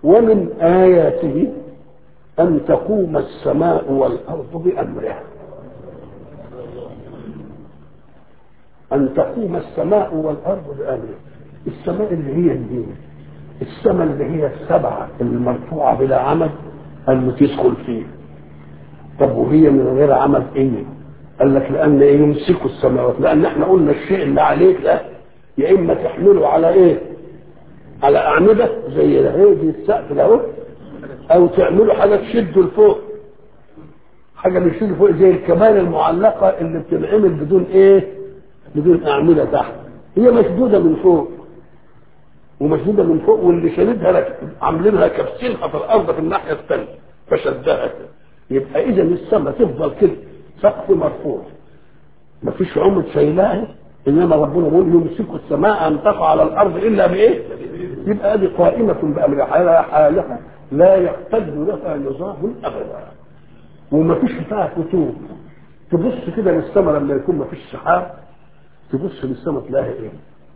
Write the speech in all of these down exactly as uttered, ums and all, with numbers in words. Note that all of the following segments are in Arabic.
ومن آياته أن تقوم السماء والأرض بأمره. أن تقوم السماء والأرض بأمره. السماء اللي هي الدين، السماء اللي هي السبعة المرفوعة بلا عمد اللي تدخل فيه. طب وهي من غير عمد ايه؟ قال لك لأن إيه؟ يمسكوا السماوات، لأن احنا قلنا الشيء اللي عليك ده يا إما تحمله على ايه؟ على أعمدة زي ده زي السقف ده، أو تعمله حاجة تشده لفوق، حاجة تشده لفوق زي الكبال المعلقة اللي بتنعمل بدون ايه؟ بدون أعمدة تحت. هي مشدودة من فوق ومشدودة من فوق، واللي شددها لك عاملينها كبسينها في الأرض في الناحية الثانية فشدها كده. يبقى إذا السماء تفضل كده سقف مرفوع مفيش عمد شايلاه، إنما ربنا يقول يمسك السماء أن تقع على الأرض إلا بإيه؟ يبقى هذه قائمة بأمر حالها لا يحتج لها نظام أبدا، ومفيش فيها كتوب. تبص كده للسماء لما يكون مفيش سحاب، تبص للسماء تلاقي إيه؟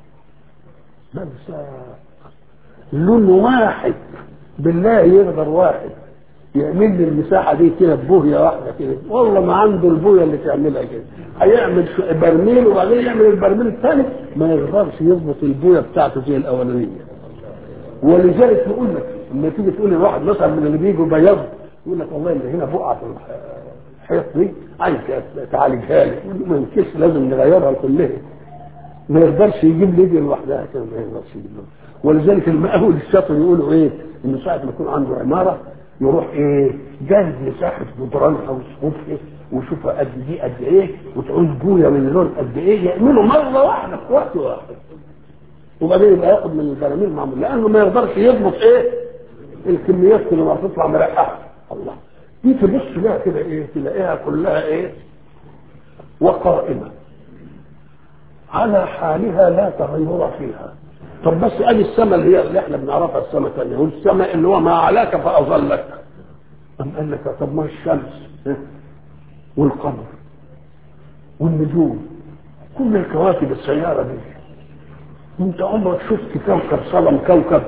بس لون واحد بالله يقدر واحد يعمل لي المساحه دي كده ببويه واحده كده، والله ما عنده البويه اللي تعملها كده. هيعمل برميل وبعدين يعمل البرميل الثاني ما يقدرش يظبط البويه بتاعته زي الاولانيه. ولذلك يقول لك لما تيجي تقول لواحد مثلا من اللي بيجوا بيض يقول لك والله اللي هنا بقعه في الحيط دي عايز تعالجها لي، ما يمكنش لازم نغيرها كلها. ما يقدرش يجيب ليدي لوحدها كده، ما يقدرش يجيب له. ولذلك المقاول الشاطر يقولوا ايه؟ ان ساعه ما يكون عنده عماره يروح ايه؟ جاهز مساحه جدرانها وسقوفها ويشوفها قد دي قد ايه وتعوز بويه من لون قد ايه، يعملوا مره واحده في وقت واحد، وبعدين يبقى ياخد من البراميل معمول، لانه ما يقدرش يضبط ايه؟ الكميات اللي ما تطلع مرقعه. الله دي تبص لها كده ايه؟ تلاقيها كلها ايه؟ وقائمه على حالها لا تغير فيها. طب بس ادي السماء اللي هي اللي احنا بنعرفها السماء الثانيه، والسماء اللي هو ما علاك فاظلك. أم قال لك طب ما الشمس والقمر والنجوم كل الكواكب السياره دي، انت عمرك شفت كوكب صدم كوكب؟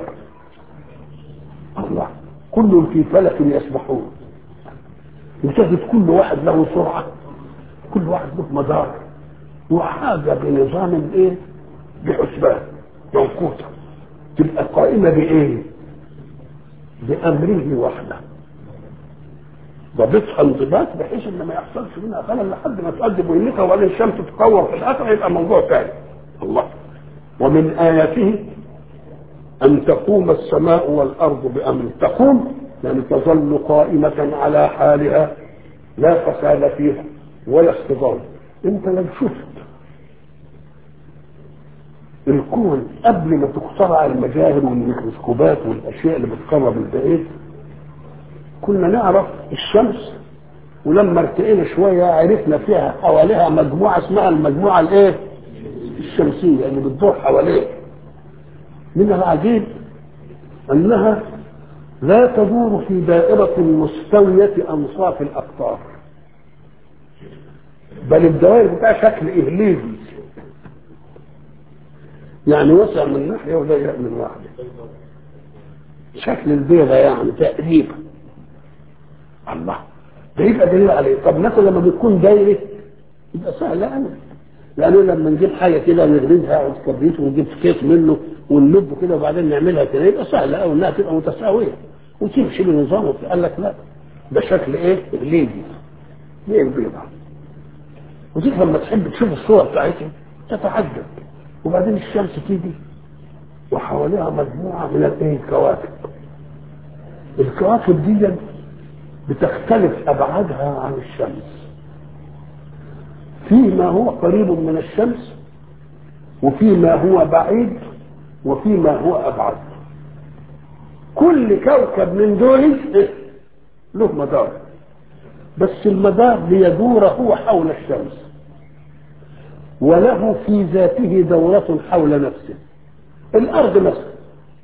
الله كل في فلك يسبحون، وتجد كل واحد له سرعه، كل واحد له مدار وحاجه بنظام ايه؟ بحسبان موقوته، تبقى قائمه بايه؟ بامره وحده، ضبطها انضباط بحيث ان ما يحصلش منها خلل لحد ما تؤدي مهمتها، وبعدين الشمس تتكور في الاخر يبقى موضوع ثاني. الله ومن اياته ان تقوم السماء والارض بامره. تقوم يعني تظل قائمه على حالها لا فساد فيها ولا اصطدام. انت لو شفت الكون قبل ما تخترع المجاهر والميكروسكوبات والاشياء اللي بتقرب البعيد، كنا نعرف الشمس، ولما ارتقينا شويه عرفنا فيها حواليها مجموعه اسمها المجموعه الايه؟ الشمسيه اللي بتدور حواليه. من العجيب انها لا تدور في دائره مستويه انصاف الاقطار، بل الدوائر بتاعها شكل اهليزي، يعني وسع من ناحيه وضيق من ناحيه، شكل البيضه يعني تقريبا. الله ده يبقى دليل عليه. طب مثلا لما بتكون دايره يبقى سهل أنا. لأنه لما نجيب حاجه كده نغرزها على الكبريت ونجيب خيط منه ونلبه كده وبعدين نعملها كده يبقى سهل قوي انها تبقى متساويه وتمشي بنظام. قال لك لا ده شكل ايه؟ اقليدي زي البيضه. وتيجي لما تحب تشوف الصور بتاعتها تتعجب. وبعدين الشمس تيجي وحواليها مجموعه من الايه؟ الكواكب. الكواكب دي بتختلف ابعادها عن الشمس، فيما هو قريب من الشمس وفيما هو بعيد وفيما هو ابعد. كل كوكب من دول له مدار، بس المدار ليدور هو حول الشمس، وله في ذاته دورة حول نفسه. الارض مثلا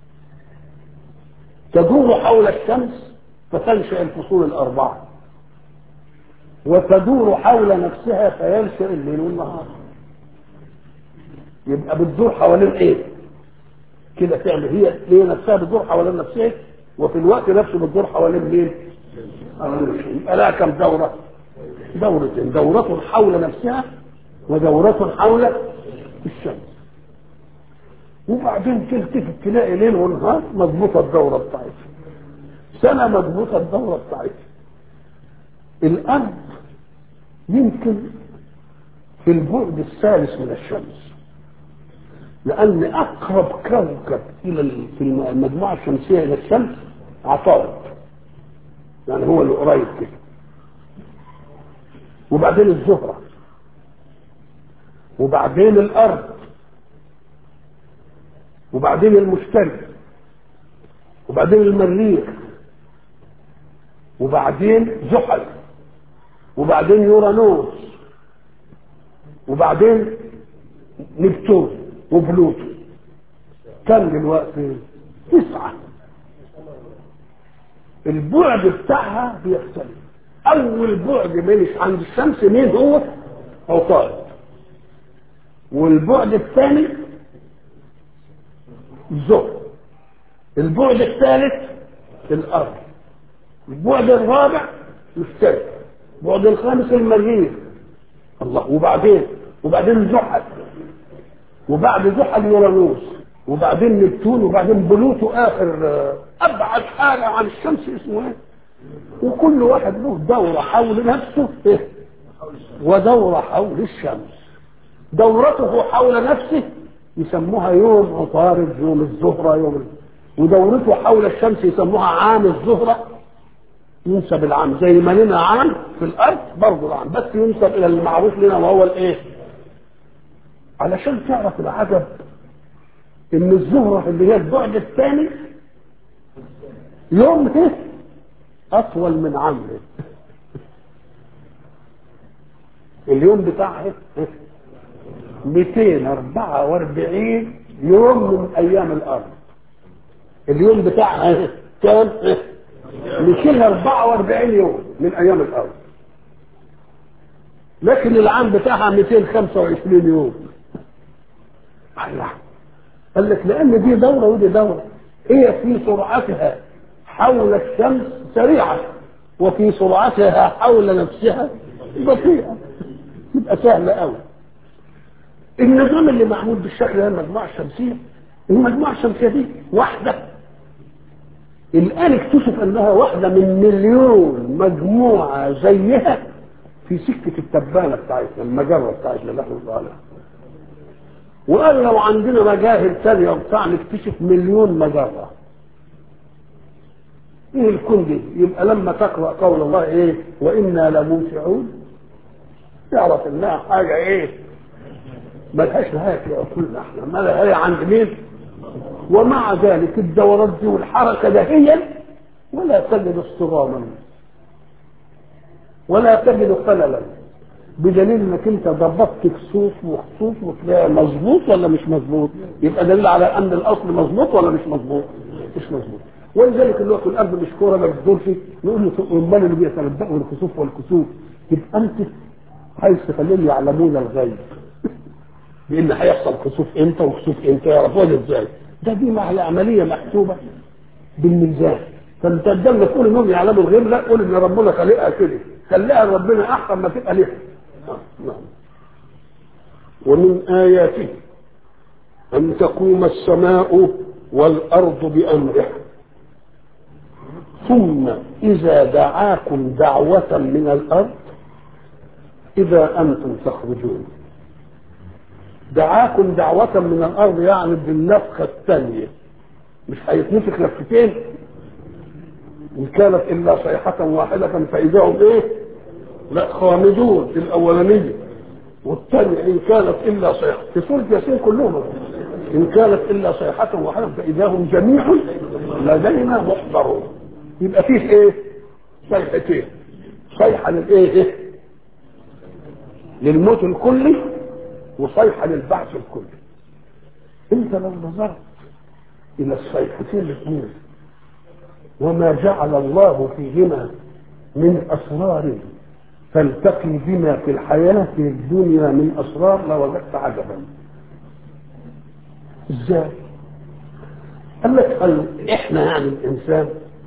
تدور حول الشمس فتنشأ الفصول الأربعة، وتدور حول نفسها فينشأ الليل والنهار. يبقى بتدور حوالين ايه؟ كده تعمل هي هي نفسها بتدور حوالين نفسها وفي الوقت نفسه بتدور حوالين مين؟ حوالين الشمس. يبقى لها كم دوره؟ دورتين، دوره حول نفسها ودوره حول الشمس. وبعدين تلتفت تلاقي ليل ونهار مضبوطه الدوره بتاعتها، سنه مضبوطه الدوره بتاعتها. الارض يمكن في البعد الثالث من الشمس، لان اقرب كوكب الى في المجموعه الشمسيه الى الشمس عطارد، يعني هو اللي قريب كده. وبعدين الزهره، وبعدين الارض، وبعدين المشتري، وبعدين المريخ، وبعدين زحل، وبعدين يورانوس، وبعدين نبتون وبلوتو. كم دلوقتي؟ تسعة. البعد بتاعها بيختلف. أول بعد مالش عند الشمس مين هو؟ عطارد. والبعد الثاني الزهر. البعد الثالث الأرض. البعد الرابع مشتري. البعد الخامس المريخ. الله. وبعدين وبعدين زحل، وبعد زحل يورانوس، وبعدين نبتون، وبعدين بلوتو اخر ابعد حاجه عن الشمس اسمه ايه. وكل واحد له دوره حول نفسه إيه؟ ودوره حول الشمس. دورته حول نفسه يسموها يوم عطارد، يوم الزهره، يوم، ودورته حول الشمس يسموها عام الزهره. ينسب العام زي ما لنا عام في الارض برضه العام، بس ينسب الى المعروف لنا وهو الايه؟ علشان تعرف العجب ان الزهره اللي هي البعد الثاني يومه اطول من عمره. اليوم بتاعها مئتين وأربعة وأربعين يوم من ايام الارض. اليوم بتاعها كام؟ مئتين وأربعة وأربعين يوم من ايام الارض. لكن العام بتاعها مئتين وخمسة وعشرين يوم. الله. قال لك لان دي دوره ودي دوره. هي في سرعتها حول الشمس سريعه، وفي سرعتها حول نفسها بطيئه. يبقى سهله قوي. النظام اللي معمول بالشكل ده المجموعه الشمسيه، المجموعه الشمسيه دي واحده الان اكتشف انها واحده من مليون مجموعه زيها في سكه التبانه بتاعتنا، المجره بتاعتنا اللي احنا بنقولها. وقال لو عندنا مجاهر ثانيه وبتاع نكتشف مليون مجره. ايه الكون دي؟ يبقى لما تقرا قول الله ايه؟ وانا لموسعون، تعرف انها حاجه ايه؟ ملهاش نهايه في عقولنا احنا، ما لها نهايه عند مين؟ ومع ذلك الدورات دي والحركه دهيا ولا تجد اصطداما ولا تجد خللا، بدليل انك انت ضبطت كسوف وخطوف وتلاقي مظبوط ولا مش مظبوط. يبقى دليل على ان الاصل مظبوط ولا مش مظبوط؟ مش مظبوط. ولذلك اللي هو في الارض مش كوره ما بتدورش، نقول له امال اللي بيتنبأوا الكسوف والكسوف. يبقى انت عايز تخليهم يعلمون الغيب بان هيحصل كسوف امتى وكسوف امتى، يعرفوها ازاي؟ ده دي مع عمليه محسوبه بالميزان. فانت تقدر تقول انهم يعلموا الغيب؟ لا، قول ان ربنا خلقها كده، خلقها ربنا احسن ما تبقى ليه. ومن آياته أن تقوم السماء والأرض بأمره ثم إذا دعاكم دعوة من الأرض إذا أنتم تخرجون. دعاكم دعوة من الأرض يعني بالنفخة الثانية، مش هيتنفخ نفختين. إن كانت إلا صيحة واحدة فإذا هم إيه؟ لا خامدون في الأولانية، والثانية إن كانت إلا صيحة في سورة ياسين كلهم، إن كانت إلا صيحة واحدة فإذا هم جميع لدينا محضرون. يبقى فيه إيه؟ صيحتين، صيحة للإيه؟ إيه؟ للموت الكلي، وصيحة للبعث الكلي. أنت لو نظرت إلى الصيحتين الاثنين وما جعل الله فيهما من أسرار تلتقي بما في الحياة الدنيا من أسرار لوجدت عجبا. إزاي؟ قال لك قال إحنا يعني الإنسان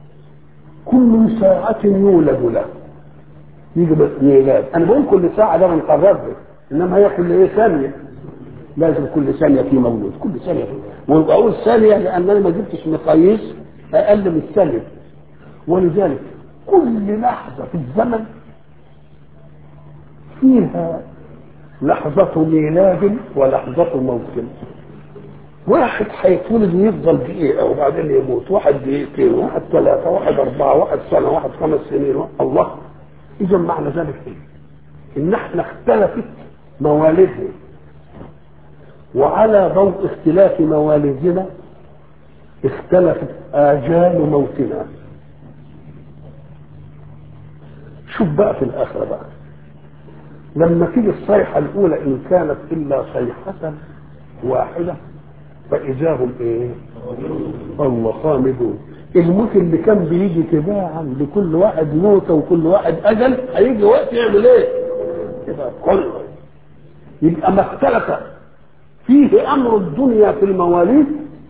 كل ساعة يولد له، يجي ميلاد. انا بقول كل ساعة ده من قربه، انما هي كل ايه ثانية، لازم كل ثانية في مولود، كل ثانية في. وبقول ثانية لان انا ما جبتش مقاييس اقل من الثانية، ولذلك كل لحظة في الزمن فيها لحظة ميلاد ولحظة موت. واحد هيتولد ويفضل دقيقة وبعدين يموت، واحد دقيقتين، واحد ثلاثة، واحد أربعة، واحد سنة، واحد خمس سنين. الله، إذا معنى ذلك إيه؟ إن إحنا اختلفت موالدنا، وعلى ضوء اختلاف موالدنا اختلفت آجال موتنا. شوف بقى في الآخرة بقى لما تيجي الصيحة الأولى إن كانت إلا صيحة واحدة فإذا هم إيه؟ الله خامدون. الموت اللي كان بيجي تباعا لكل واحد موته وكل واحد أجل، هيجي وقت يعمل إيه؟ يبقى كله يبقى ما اختلف فيه أمر الدنيا في المواليد،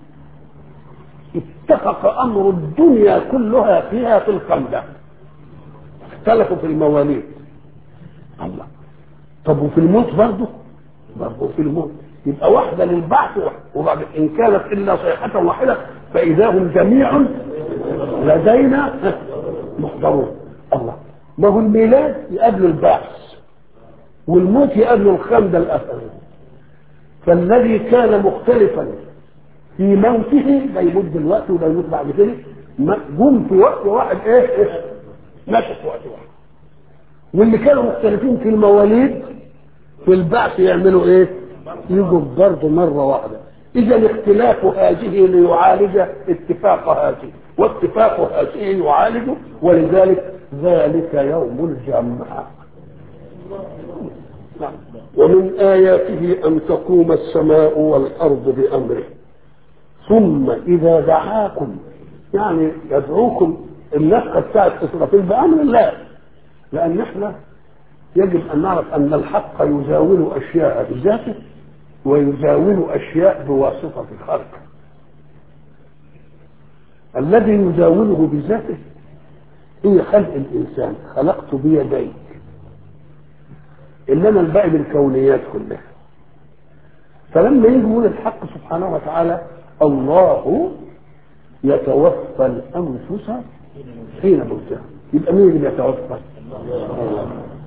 اتفق أمر الدنيا كلها فيها في الخمدة. اختلفوا في المواليد. الله، طب وفي الموت برضه؟ برضه في الموت. يبقى واحدة للبعث وبعد إن كانت إلا صيحة واحدة فإذا هم جميع لدينا محضرون. الله، ما هو الميلاد يقابل البعث والموت يقابل الخمدة الأثرية. فالذي كان مختلفا في موته لا يموت دلوقتي ولا يموت بعد كده، جم في وقت واحد ايه ايه ماتوا في وقت واحد. واللي كانوا مختلفين في المواليد في البعث يعملوا ايه؟ يجوا برضه مره واحده. اذا اختلاف هذه ليعالج اتفاق هذه، واتفاق هذه يعالج، ولذلك ذلك يوم الجمع. ومن آياته أن تقوم السماء والأرض بأمره ثم إذا دعاكم، يعني يدعوكم النفقة بتاعت إسرافيل بأمر الله، لأن احنا يجب أن نعرف أن الحق يزاول أشياء بذاته ويزاول أشياء بواسطة الخلق. الذي يزاوله بذاته هي خلق الإنسان، خلقت بيديك، إنما الباقي بالكونيات كلها. فلما يجي يقول الحق سبحانه وتعالى الله يتوفى الأنفس حين موتها، يبقى مين اللي يتوفى؟ الله.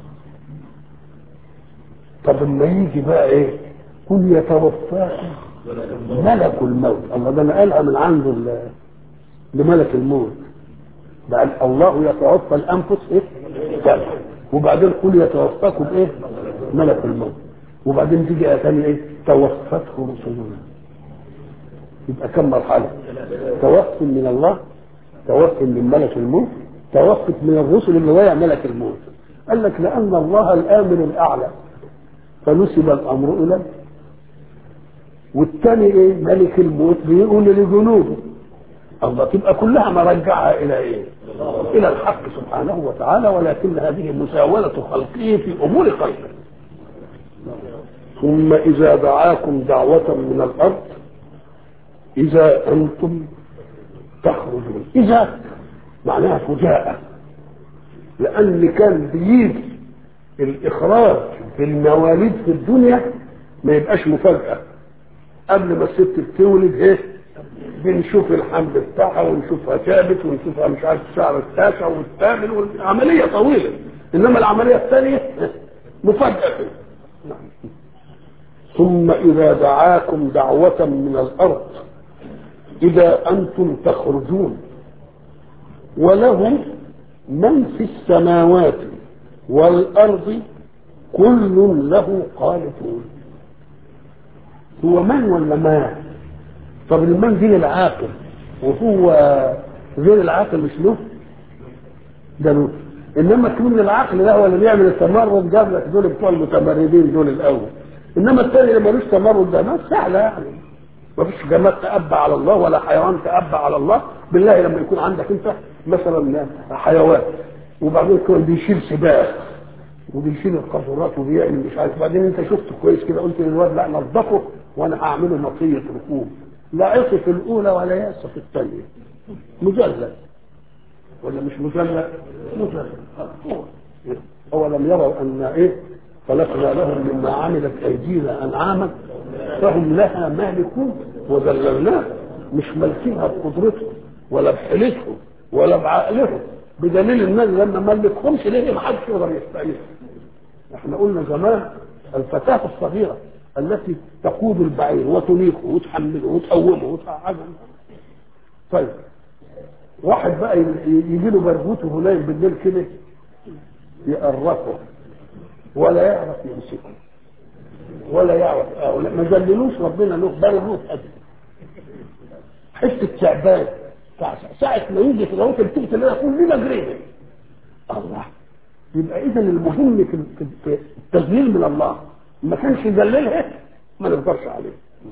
طب لما يجي بقى ايه؟ قل يتوفاكم ملك الموت. الله، ده انا قالها من عنده لملك الموت. بقى الله يتوفى الانفس ايه؟ وبعدين قل يتوفاكم ايه؟ ملك الموت. وبعدين تيجي ايه ثانيه ايه؟ توفته رسلنا. يبقى كم مرحله؟ توف من الله، توف من ملك الموت، توفت من الرسل اللي وقع ملك الموت. قال لك لان الله الامن الاعلى فنسب الامر اليه، والثاني ايه؟ ملك الموت بيقول لجنوده. الله، تبقى كلها مرجعها الى ايه؟ الى الحق سبحانه وتعالى، ولكن هذه مساوله خلقه في امور خلقه. ثم اذا دعاكم دعوه من الارض اذا انتم تخرجون. اذا معناها فجاءه، لان كان بيجي الاخراج في المواليد في الدنيا ما يبقاش مفاجاه. قبل ما الست بتولد ايه؟ بنشوف الحمل بتاعها ونشوفها ثابت ونشوفها مش عارف شعر التاسع والثامن، والعمليه طويله. انما العمليه الثانيه مفاجاه. ثم اذا دعاكم دعوه من الارض اذا انتم تخرجون وله من في السماوات والارض كل له قانتون. هو من ولا ما؟ طب المن دين العاقل، وهو غير العاقل مش له؟ ده له. انما كون العقل ده هو اللي بيعمل التمرد، جاب لك دول بتوع المتمردين دول الاول. انما الثاني اللي ملوش تمرد ده ما سهله، يعني ما فيش جماد تأبى على الله ولا حيوان تأبى على الله. بالله لما يكون عندك انت مثلا حيوان وبعدين يكون بيشيل سباق وبيشيل القاذورات وبيعمل مش عارف، بعدين انت شفته كويس كده قلت للواد لا نظفه وانا هعمله مطيه ركوب، لا عصي في الاولى ولا يأس في الثانيه، مجلد. ولا مش مذلل؟ مذلل. أولم يروا أن إيه خلقنا لهم مما عملت أيدينا أنعاما فهم لها مالكون وذللناها، مش مالكينها بقدرتهم ولا بحيلتهم ولا بعقلهم، بدليل ان لما ملكهمش ليه ما حدش يقدر يستعيد. احنا قلنا زمان الفتاة الصغيرة التي تقود البعير وتنيقه وتحمله وتقومه وتقعده. طيب واحد بقى يجي له برغوته هناك بالليل كده يقرفه ولا يعرف يمسكه ولا يعرف اه ما ذللوش ربنا له برغوت ابدا. حته تعبان ساعة ما يجي في الوقت التوت اللي انا كلنا جرينا الله. يبقى اذا المهم في التذليل من الله، ما كانش يذللها ما نقدرش عليه.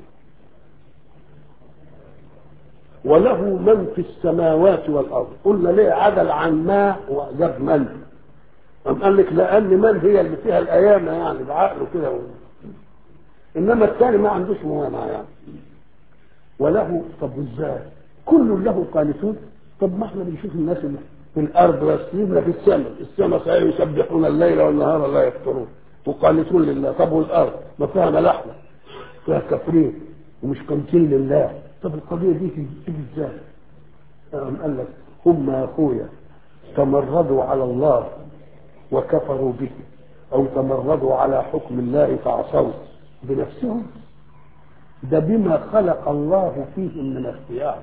وله من في السماوات والارض. قلنا ليه عدل عن ما وجاب من؟ قام قال لك لان من هي اللي فيها الايام يعني بعقله كده، انما الثاني ما عندوش موانع يعني. وله طب ازاي؟ كل له قانتون. طب ما احنا بنشوف الناس اللي في الارض راسلين في السماء، السماء صحيح يسبحون الليل والنهار لا يفترون وقانتون لله. طب والارض ما فيها ملاحمه فيها كفرين ومش قانتين لله. طب القضيه دي تيجي ازاي؟ قام قال لك هم يا اخويا تمردوا على الله وكفروا به، او تمردوا على حكم الله فعصوا بنفسهم. ده بما خلق الله فيهم من اختيار،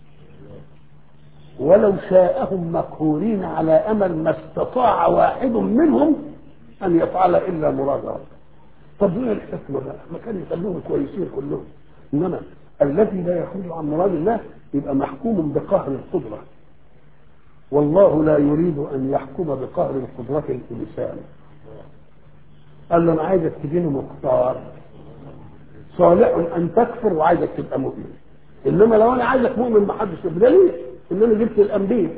ولو شاءهم مقهورين على امل ما استطاع واحد منهم ان يفعل الا مراد ربه. طب ايه الحكمه بقى؟ ما كانوا يخلوهم كويسين كلهم، انما الذي لا يخرج عن مراد الله يبقى محكوم بقهر القدره، والله لا يريد ان يحكم بقهر القدره الانسان. قال له انا عايزك تجيني مختار صالح ان تكفر وعايزك تبقى مؤمن، انما لو انا عايزك مؤمن ما حدش بدليل ان انا جبت الانبياء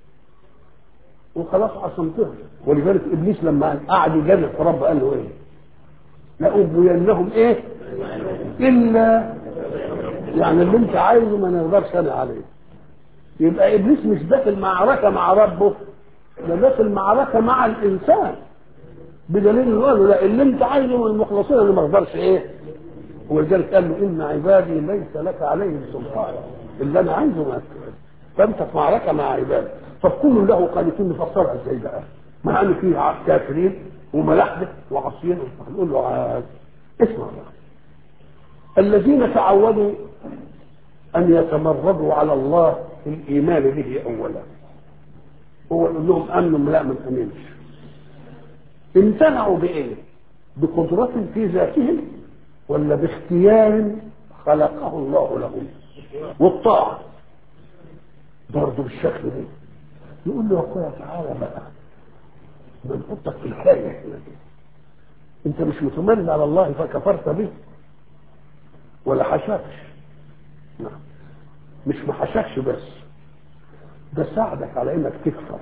وخلاص عصمتهم. ولذلك ابليس لما قعد يجادل في رب قال له ايه؟ لأغوينهم ايه؟ الا يعني اللي انت عايزه ما نقدرش انا عليه. يبقى ابليس مش داخل معركه مع ربه، ده داخل معركه مع الانسان، بدليل انه قال له لا اللي انت عايزه من المخلصين انا ما اقدرش ايه. ولذلك قال له ان عبادي ليس لك عليهم سلطان، اللي انا عايزه ما تقدرش. فانت في معركه مع عبادي. فكل له قانتين نفسرها ازاي بقى؟ مع ان في كافرين وملاحده وعصيين. هنقول له عاد اسمع بقى. الذين تعودوا ان يتمردوا على الله في الايمان به اولا، هو يقول لهم امنوا لا ما تامنش. امتنعوا بايه؟ بقدرة في ذاتهم ولا باختيار خلقه الله لهم؟ والطاعه برضه بالشكل ده. يقول له يا اخويا تعالى بقى بنحطك في الحاجه، انت مش متمرد على الله فكفرت به ولا حشاكش؟ نعم مش ما حشاكش بس ده ساعدك على انك تكفر.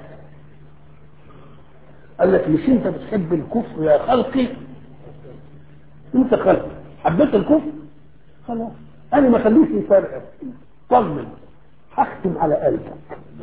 قال لك مش انت بتحب الكفر يا خلقي؟ انت خلقي حبيت الكفر خلاص انا ما خلوش يفرق. طمن هختم على قلبك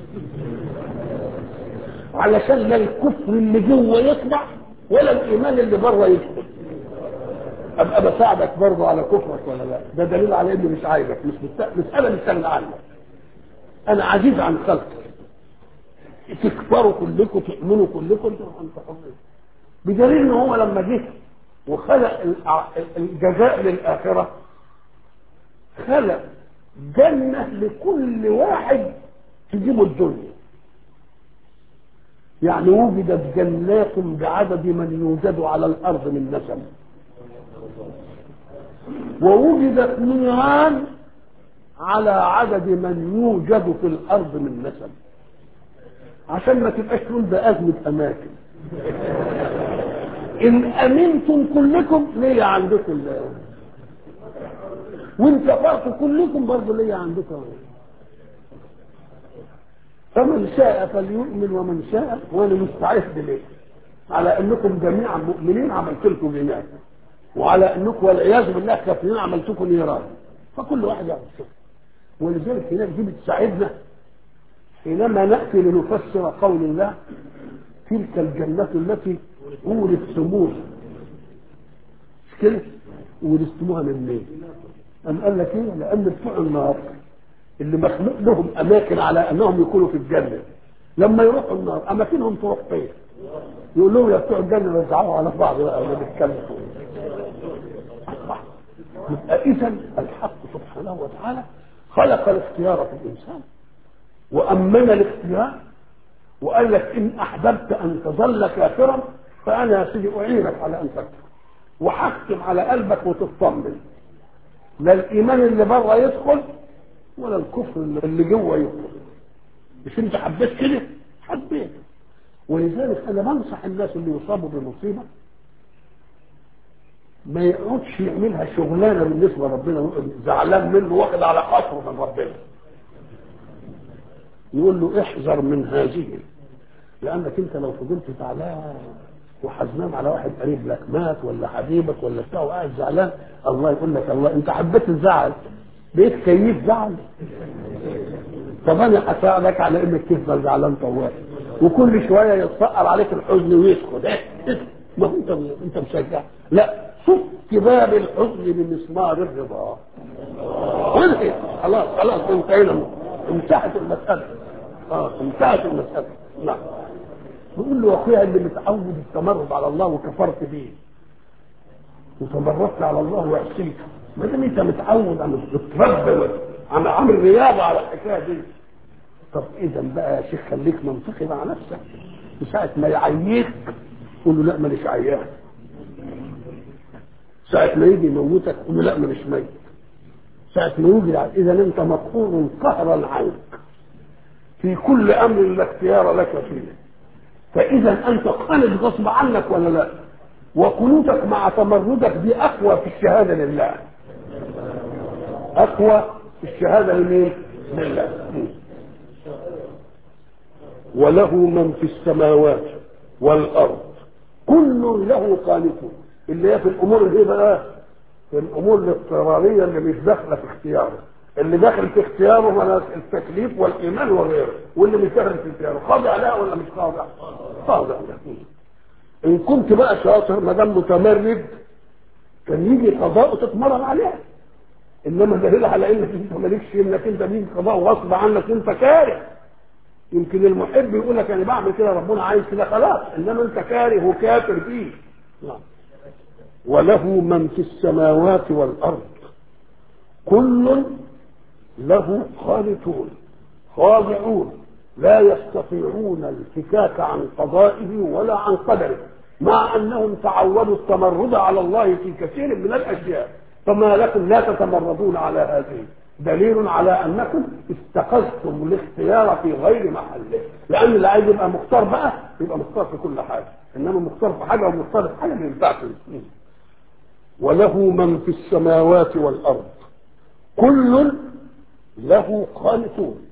علشان لا الكفر اللي جوه يطلع ولا الايمان اللي بره يدخل. ابقى بساعدك برضه على كفرك ولا لا؟ ده دليل على اني مش عايزك، مش مش انا مستغني عنك، انا عزيز عن خلقك. تكفروا كلكم تؤمنوا كلكم انت حرين. بدليل ان هو لما جه وخلق الجزاء للاخره خلق جنه لكل واحد تجيبه الدنيا. يعني وجدت جنات بعدد من يوجد على الارض من نسل، ووجدت نيران على عدد من يوجد في الارض من نسل، عشان ما تبقاش تقول ده ازمه اماكن. ان امنتم كلكم ليه عندكم وان كفرتم كلكم برضه ليه عندكم. فمن شاء فليؤمن ومن شاء، وانا مستعد ليه على انكم جميعا مؤمنين عملت لكم جنات، وعلى انكم والعياذ بالله كافرين عملت لكم نيران. فكل واحد يعمل شيء. ولذلك هناك دي بتساعدنا حينما نأتي لنفسر قول الله تلك الجنة التي أورثتموها، مش كده؟ أورثتموها من مين؟ أم قال لك إيه؟ لأن بتوع النار اللي مخلوق لهم أماكن على أنهم يكونوا في الجنة، لما يروحوا النار أماكنهم تروح فين؟ يقول لهم يا بتوع الجنة رجعوا على بعض بقى ولا بيتكلموا. يبقى إذا الحق سبحانه وتعالى خلق الاختيار في الإنسان وأمن الاختيار وقال لك إن أحببت أن تظل كافرا فأنا يا سيدي أعينك على أن تكفر وحكم على قلبك وتطمن، لا الإيمان اللي بره يدخل ولا الكفر اللي جوه يدخل. مش أنت حبيت كده؟ حبيت. ولذلك أنا بنصح الناس اللي يصابوا بمصيبة ما يقعدش يعملها شغلانة بالنسبة لربنا زعلان منه واخد على خاطره من ربنا، يقول له احذر من هذه، لأنك أنت لو فضلت زعلان وحزنان على واحد قريب لك مات ولا حبيبك ولا بتاع وقاعد زعلان، الله يقول لك الله أنت حبيت الزعل بقيت كيف زعل، طب أنا هساعدك على إنك تفضل زعلان طوال وكل شوية يتسقر عليك الحزن ويسكت. إيه ما هو أنت أنت مشجع؟ لا، فك باب الحزن بمسمار الرضا. وانتهي خلاص خلاص انتهينا، انتهت المسألة. اه انتهت المسألة. نعم. بيقول له يا اخويا اللي متعود التمرد على الله وكفرت بيه وتمردت على الله وعصيته، ما دام انت متعود على التربى على عمل رياضه على الحكايه دي، طب اذا بقى يا شيخ خليك منطقي مع نفسك، ساعة ما يعييك قول له لا ماليش عيان، ساعة ما يجي يموتك قول له لا ماليش ميت، ساعة ما يوجد. اذا انت مقهور قهرا عنك في كل امر لا اختيار لك فيه، فاذا انت قانت غصب عنك ولا لا؟ وقنوتك مع تمردك دي اقوى في الشهاده لله، اقوى في الشهاده لمين؟ لله. وله من في السماوات والارض كل له قانتون، اللي هي في الامور اللي بقى في الامور الاضطراريه اللي مش داخله في اختياره، اللي داخل في اختياره من التكليف والايمان وغيره، واللي مش داخل في اختياره خاضع لها ولا مش خاضع؟ خاضع لها. ان كنت بقى شاطر ما دام متمرد كان يجي قضاء وتتمرن عليها، انما دليل على انك انت مالكش، انك انت بيجي قضاء غصب عنك انت كاره. يمكن المحب يقول لك انا بعمل كده ربنا عايز كده خلاص، انما انت كاره وكافر فيه. وله من في السماوات والارض كل له قانتون خاضعون لا يستطيعون الفكاك عن قضائه ولا عن قدره، مع انهم تعودوا التمرد على الله في كثير من الاشياء، فما لكم لا تتمردون على هذه؟ دليل على انكم اتخذتم الاختيار في غير محله، لان اللي عايز يبقى مختار بقى يبقى مختار في كل حاجه، انما مختار في حاجه ومختار في حاجه ما ينفعش. وله من في السماوات والارض كل له قانتون